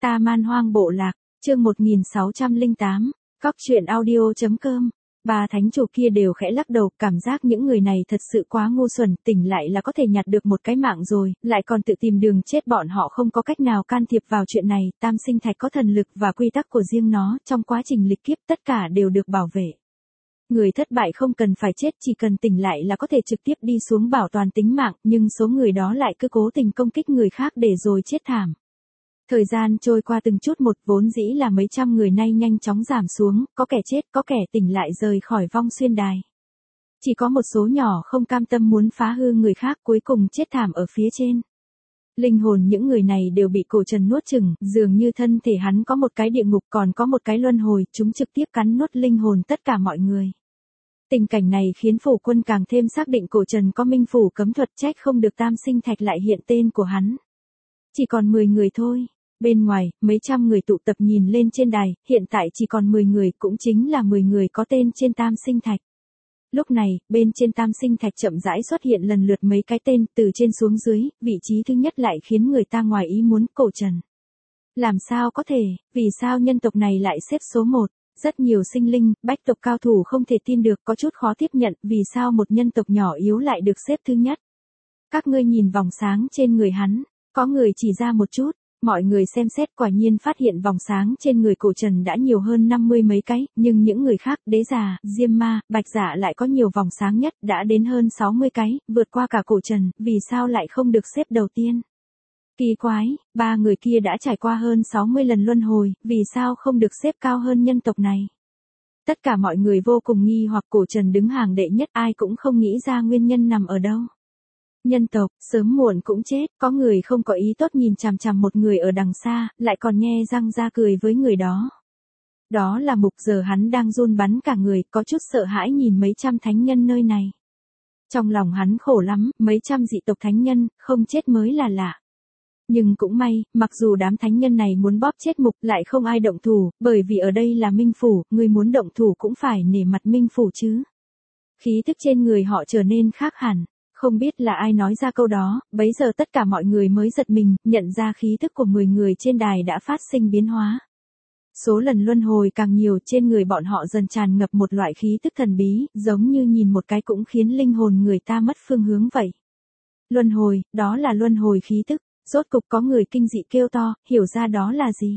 Ta Man Hoang Bộ Lạc, chương 1608, Cóc truyện audio.com. Ba thánh chủ kia đều khẽ lắc đầu, cảm giác những người này thật sự quá ngu xuẩn, tỉnh lại là có thể nhặt được một cái mạng rồi, lại còn tự tìm đường chết. Bọn họ không có cách nào can thiệp vào chuyện này, Tam Sinh Thạch có thần lực và quy tắc của riêng nó, trong quá trình lịch kiếp tất cả đều được bảo vệ. Người thất bại không cần phải chết, chỉ cần tỉnh lại là có thể trực tiếp đi xuống bảo toàn tính mạng, nhưng số người đó lại cứ cố tình công kích người khác để rồi chết thảm. Thời gian trôi qua từng chút một, vốn dĩ là mấy trăm người nay nhanh chóng giảm xuống, có kẻ chết, có kẻ tỉnh lại rời khỏi vong xuyên đài. Chỉ có một số nhỏ không cam tâm muốn phá hư người khác, cuối cùng chết thảm ở phía trên. Linh hồn những người này đều bị cổ trần nuốt chửng, dường như thân thể hắn có một cái địa ngục còn có một cái luân hồi, chúng trực tiếp cắn nuốt linh hồn tất cả mọi người. Tình cảnh này khiến phủ quân càng thêm xác định cổ trần có minh phủ cấm thuật, trách không được Tam Sinh Thạch lại hiện tên của hắn. Chỉ còn 10 người thôi. Bên ngoài, mấy trăm người tụ tập nhìn lên trên đài, hiện tại chỉ còn 10 người, cũng chính là 10 người có tên trên Tam Sinh Thạch. Lúc này, bên trên Tam Sinh Thạch chậm rãi xuất hiện lần lượt mấy cái tên, từ trên xuống dưới, vị trí thứ nhất lại khiến người ta ngoài ý muốn, cổ trần. Làm sao có thể, vì sao nhân tộc này lại xếp số 1? Rất nhiều sinh linh, bách tộc cao thủ không thể tin được, có chút khó tiếp nhận, vì sao một nhân tộc nhỏ yếu lại được xếp thứ nhất? Các ngươi nhìn vòng sáng trên người hắn, có người chỉ ra một chút. Mọi người xem xét quả nhiên phát hiện vòng sáng trên người cổ trần đã nhiều hơn 50 mấy cái, nhưng những người khác, đế già, diêm ma, bạch dạ lại có nhiều vòng sáng nhất, đã đến hơn 60 cái, vượt qua cả cổ trần, vì sao lại không được xếp đầu tiên? Kỳ quái, ba người kia đã trải qua hơn 60 lần luân hồi, vì sao không được xếp cao hơn nhân tộc này? Tất cả mọi người vô cùng nghi hoặc, cổ trần đứng hàng đệ nhất, ai cũng không nghĩ ra nguyên nhân nằm ở đâu. Nhân tộc, sớm muộn cũng chết, có người không có ý tốt nhìn chằm chằm một người ở đằng xa, lại còn nhe răng ra cười với người đó. Đó là Mục, giờ hắn đang run bắn cả người, có chút sợ hãi nhìn mấy trăm thánh nhân nơi này. Trong lòng hắn khổ lắm, mấy trăm dị tộc thánh nhân, không chết mới là lạ. Nhưng cũng may, mặc dù đám thánh nhân này muốn bóp chết Mục lại không ai động thủ, bởi vì ở đây là Minh Phủ, người muốn động thủ cũng phải nể mặt Minh Phủ chứ. Khí thức trên người họ trở nên khác hẳn. Không biết là ai nói ra câu đó, bấy giờ tất cả mọi người mới giật mình, nhận ra khí thức của 10 người trên đài đã phát sinh biến hóa. Số lần luân hồi càng nhiều, trên người bọn họ dần tràn ngập một loại khí thức thần bí, giống như nhìn một cái cũng khiến linh hồn người ta mất phương hướng vậy. Luân hồi, đó là luân hồi khí thức, rốt cục có người kinh dị kêu to, hiểu ra đó là gì?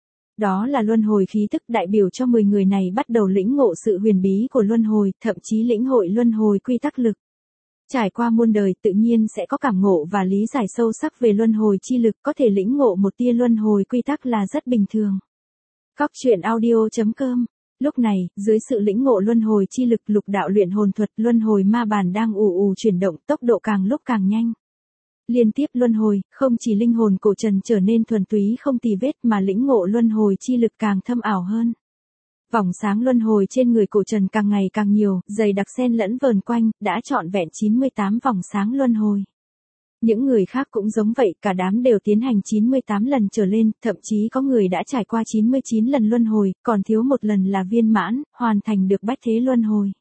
Đó là luân hồi khí thức, đại biểu cho 10 người này bắt đầu lĩnh ngộ sự huyền bí của luân hồi, thậm chí lĩnh hội luân hồi quy tắc lực. Trải qua muôn đời tự nhiên sẽ có cảm ngộ và lý giải sâu sắc về luân hồi chi lực, có thể lĩnh ngộ một tia luân hồi quy tắc là rất bình thường. Cóc truyện audio.com. Lúc này, dưới sự lĩnh ngộ luân hồi chi lực, lục đạo luyện hồn thuật luân hồi ma bàn đang ù ù chuyển động, tốc độ càng lúc càng nhanh. Liên tiếp luân hồi, không chỉ linh hồn cổ trần trở nên thuần túy không tì vết mà lĩnh ngộ luân hồi chi lực càng thâm ảo hơn. Vòng sáng luân hồi trên người cổ trần càng ngày càng nhiều, dày đặc xen lẫn vờn quanh, đã trọn vẹn 98 vòng sáng luân hồi. Những người khác cũng giống vậy, cả đám đều tiến hành 98 lần trở lên, thậm chí có người đã trải qua 99 lần luân hồi, còn thiếu một lần là viên mãn, hoàn thành được bách thế luân hồi.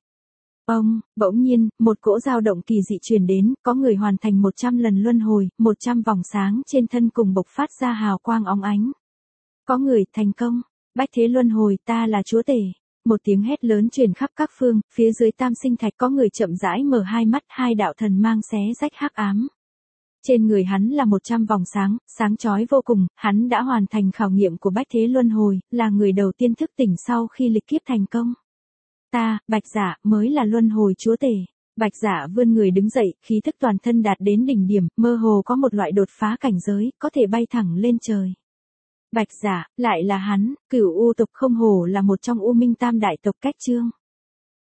Bỗng nhiên, một cỗ dao động kỳ dị truyền đến, có người hoàn thành 100 lần luân hồi, 100 vòng sáng trên thân cùng bộc phát ra hào quang óng ánh. Có người thành công. Bách thế luân hồi, ta là chúa tể. Một tiếng hét lớn truyền khắp các phương, phía dưới Tam Sinh Thạch có người chậm rãi mở hai mắt, hai đạo thần mang xé rách hắc ám. Trên người hắn là 100 vòng sáng, sáng chói vô cùng, hắn đã hoàn thành khảo nghiệm của bách thế luân hồi, là người đầu tiên thức tỉnh sau khi lịch kiếp thành công. Ta, Bạch Dạ, mới là luân hồi chúa tể. Bạch Dạ vươn người đứng dậy, khí thức toàn thân đạt đến đỉnh điểm, mơ hồ có một loại đột phá cảnh giới, có thể bay thẳng lên trời. Bạch Dạ, lại là hắn, Cửu U tộc không hổ là một trong U Minh Tam đại tộc cách chương.